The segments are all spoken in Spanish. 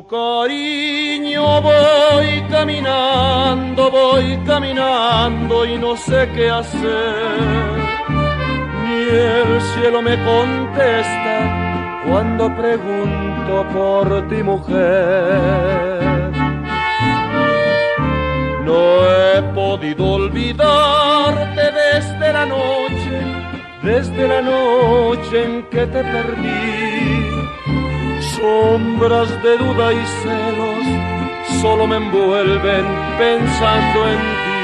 cariño voy caminando y no sé qué hacer. Ni el cielo me contesta cuando pregunto por ti, mujer. No he podido olvidarte desde la noche en que te perdí. Sombras de duda y celos solo me envuelven pensando en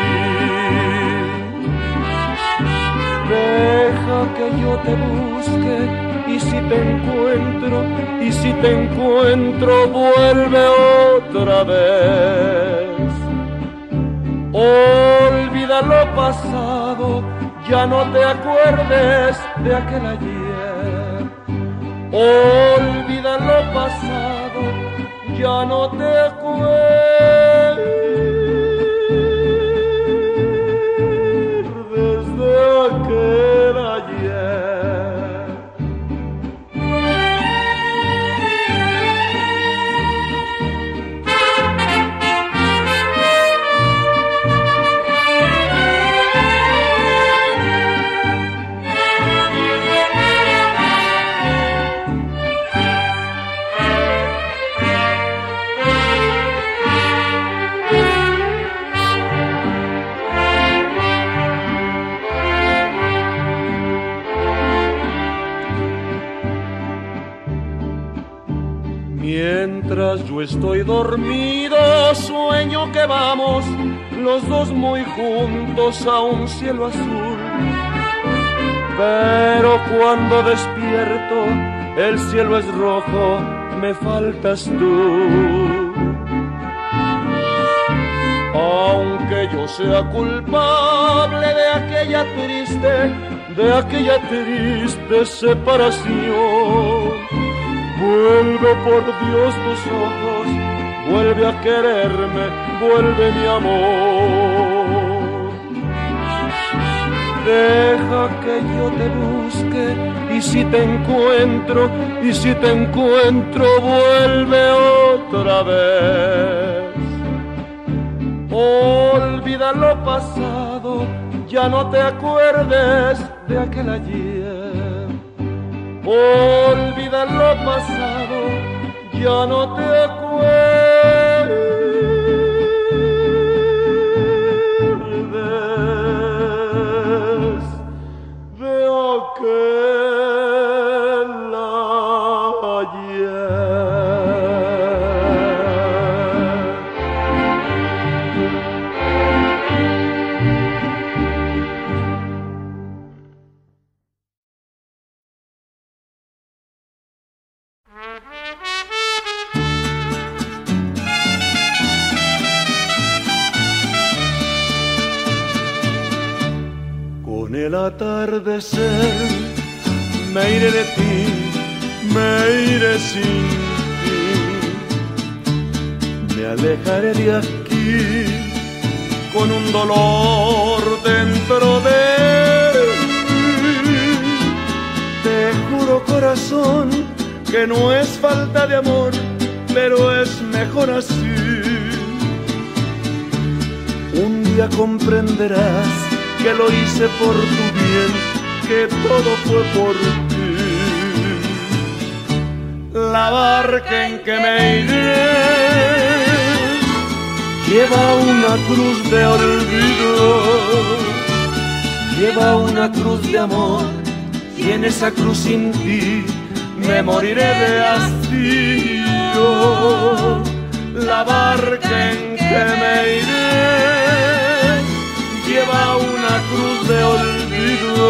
ti. Deja que yo te busque y si te encuentro, vuelve otra vez. Olvida lo pasado, ya no te acuerdes de aquel ayer. Olvida lo pasado, ya no te acuerdes de aquel ayer. Mientras yo estoy dormido, sueño que vamos los dos muy juntos a un cielo azul. Pero cuando despierto, el cielo es rojo, me faltas tú. Aunque yo sea culpable de aquella triste separación, vuelve por Dios tus ojos, vuelve a quererme, vuelve mi amor. Deja que yo te busque y si te encuentro, vuelve otra vez. Olvida lo pasado, ya no te acuerdes de aquel ayer. Olvida lo pasado, ya no te acuerdes de aquel ayer. Con el atardecer me iré de ti, me iré sin ti. Me alejaré de aquí con un dolor dentro de mí. Te juro, corazón, que no es falta de amor, pero es mejor así. Un día comprenderás que lo hice por tu bien, que todo fue por ti. La barca en que me iré lleva una cruz de olvido, lleva una cruz de amor, y en esa cruz sin ti me moriré de hastío. La barca en que me iré lleva una cruz de olvido,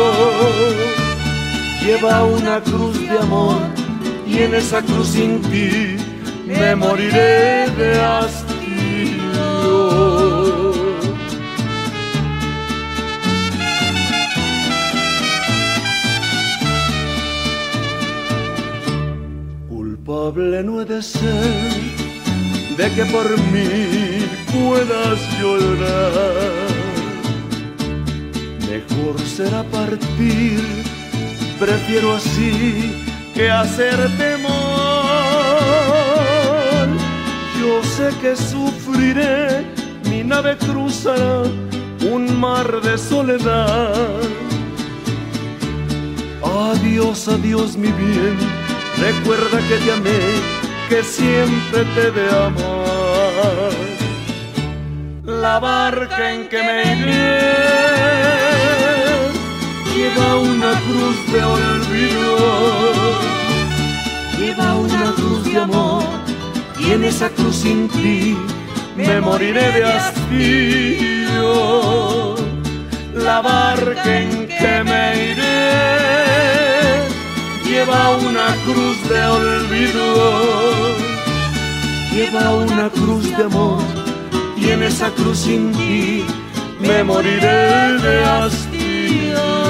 lleva una cruz de amor, y en esa cruz sin ti me moriré de hastío. Culpable no he de ser de que por mí puedas llorar. Mejor será partir, prefiero así que hacerte mal. Yo sé que sufriré, mi nave cruzará un mar de soledad. Adiós, adiós mi bien, recuerda que te amé, que siempre te he de amar. La barca en que me iré lleva una cruz de olvido, lleva una cruz de amor, y en esa cruz sin ti me moriré de hastío. La barca en que me iré lleva una cruz de olvido, lleva una cruz de amor, y en esa cruz sin ti me moriré de hastío.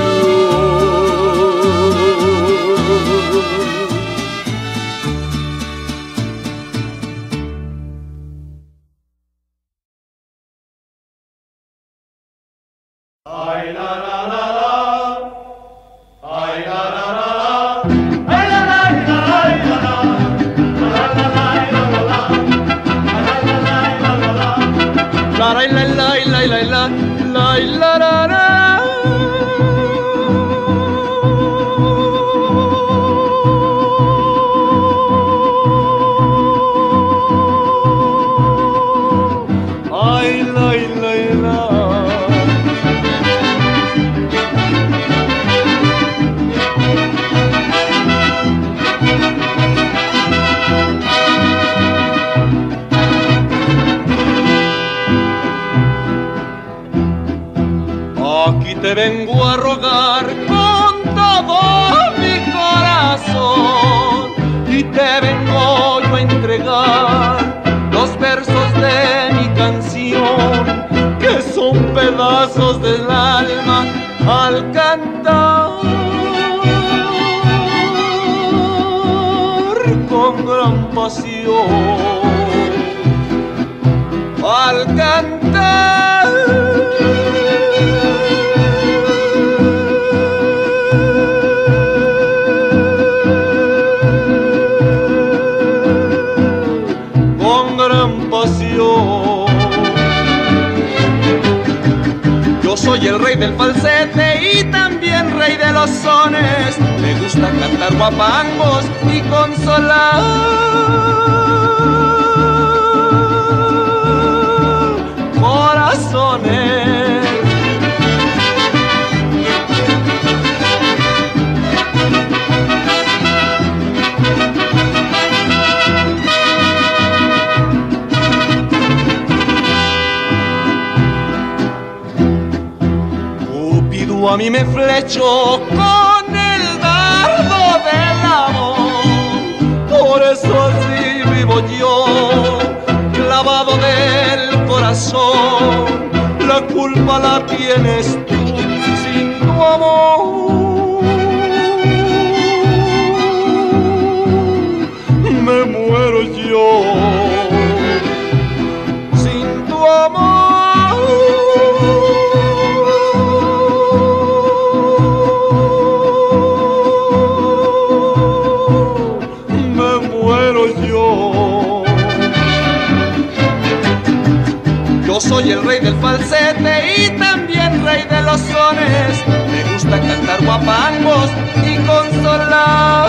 Ay la la la la, ay la la la la, ay la la la la la, la la la la la, la la la la la, la la la la la la. Aquí te vengo a rogar con todo mi corazón, y te vengo yo a entregar los versos de mi canción, que son pedazos del alma al cantar con gran pasión, al cantar. Yo soy el rey del falsete y también rey de los sones. Me gusta cantar guapangos y consolar corazones. A mí me flechó con el dardo del amor, por eso así vivo yo, clavado del corazón. La culpa la tienes tú, sin tu amor me muero yo, sin tu amor. Yo soy el rey del falsete y también rey de los sones. Me gusta cantar guapangos y consolar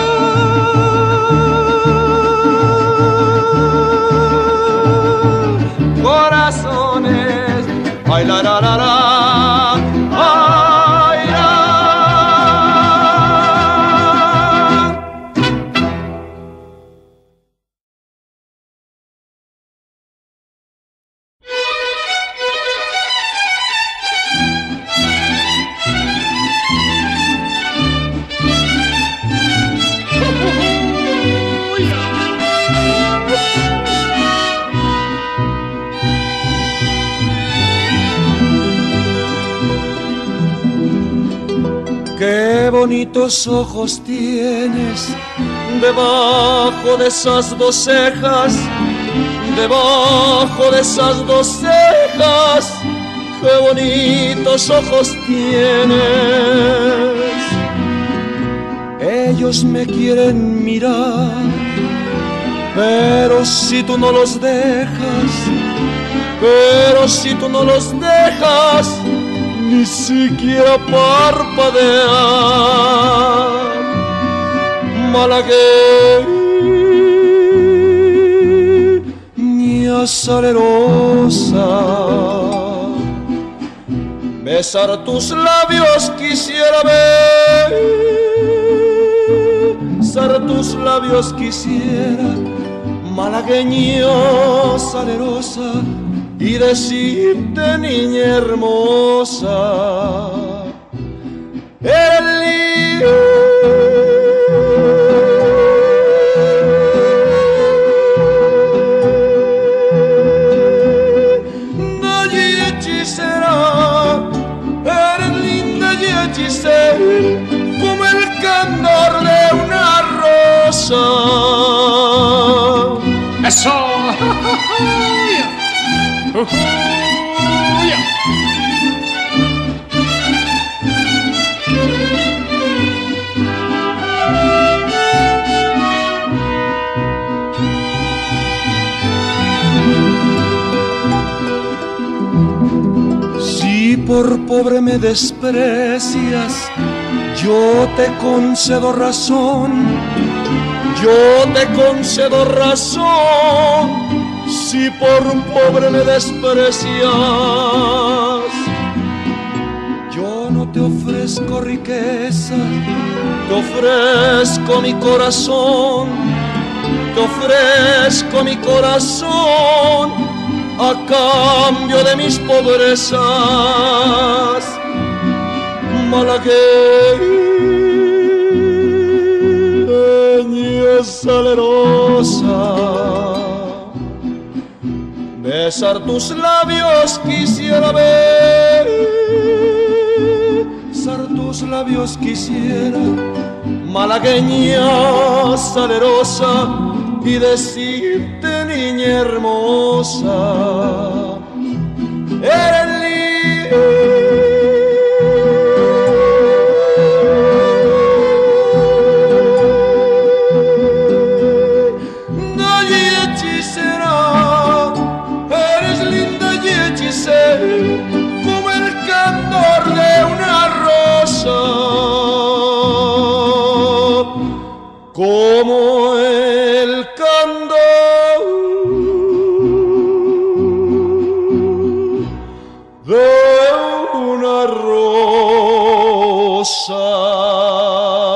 corazones. Ay la la la la, ay la. Qué bonitos ojos tienes debajo de esas dos cejas, debajo de esas dos cejas. Qué bonitos ojos tienes. Ellos me quieren mirar Pero si tú no los dejas, pero si tú no los dejas, ni siquiera parpadear, malagueña salerosa, besar tus labios quisiera besar tus labios quisiera, malagueña salerosa, y decirte, niña hermosa, eres linda y hechicera, como el candor de una rosa. ¡Eso! Si por pobre me desprecias, yo te concedo razón, yo te concedo razón. Si por pobre me desprecias, yo no te ofrezco riqueza, te ofrezco mi corazón, te ofrezco mi corazón a cambio de mis pobrezas, malagueña salerosa. Besar tus labios quisiera besar tus labios quisiera, malagueña salerosa, y decirte, niña hermosa, eres como el candor de una rosa, como el candor de una rosa.